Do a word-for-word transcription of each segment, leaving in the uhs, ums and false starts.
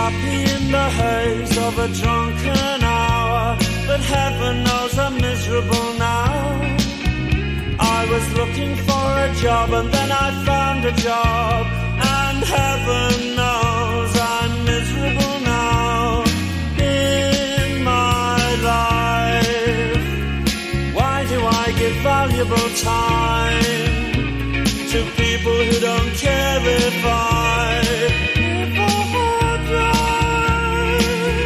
happy in the haze of a drunken hour, but heaven knows I'm miserable now. I was looking for a job and then I found a job, and heaven knows I'm miserable now. In my life, why do I give valuable time to people who don't care if I, if I die?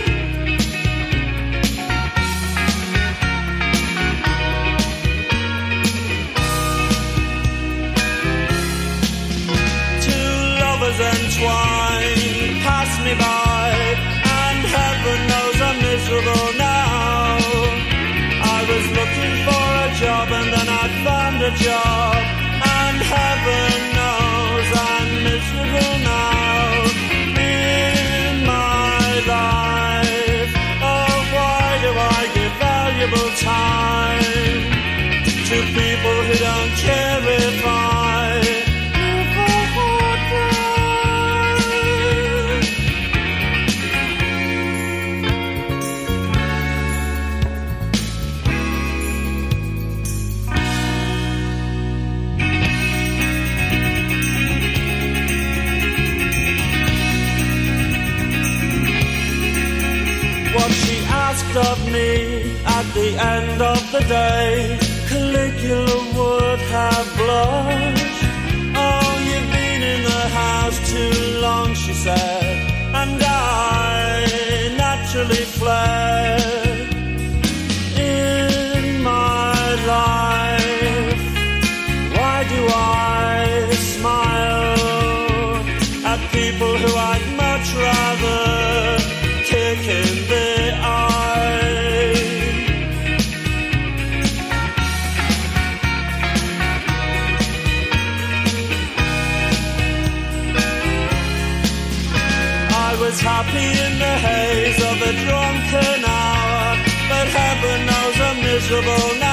Two lovers entwined pass me by, and heaven knows I'm miserable now. I was looking for a job and then I found a job, and heaven knows I'm miserable now. In my life, oh, why do I give valuable time to people who don't care if I, if I die? What she asked of me at the end of the day, Caligula would have blushed. Oh, you've been in the house too long, she said, and I naturally fled. In my life, why do I smile at people who I'd much rather kick in the eye? I was happy in the haze of a drunken hour, but heaven knows I'm miserable now.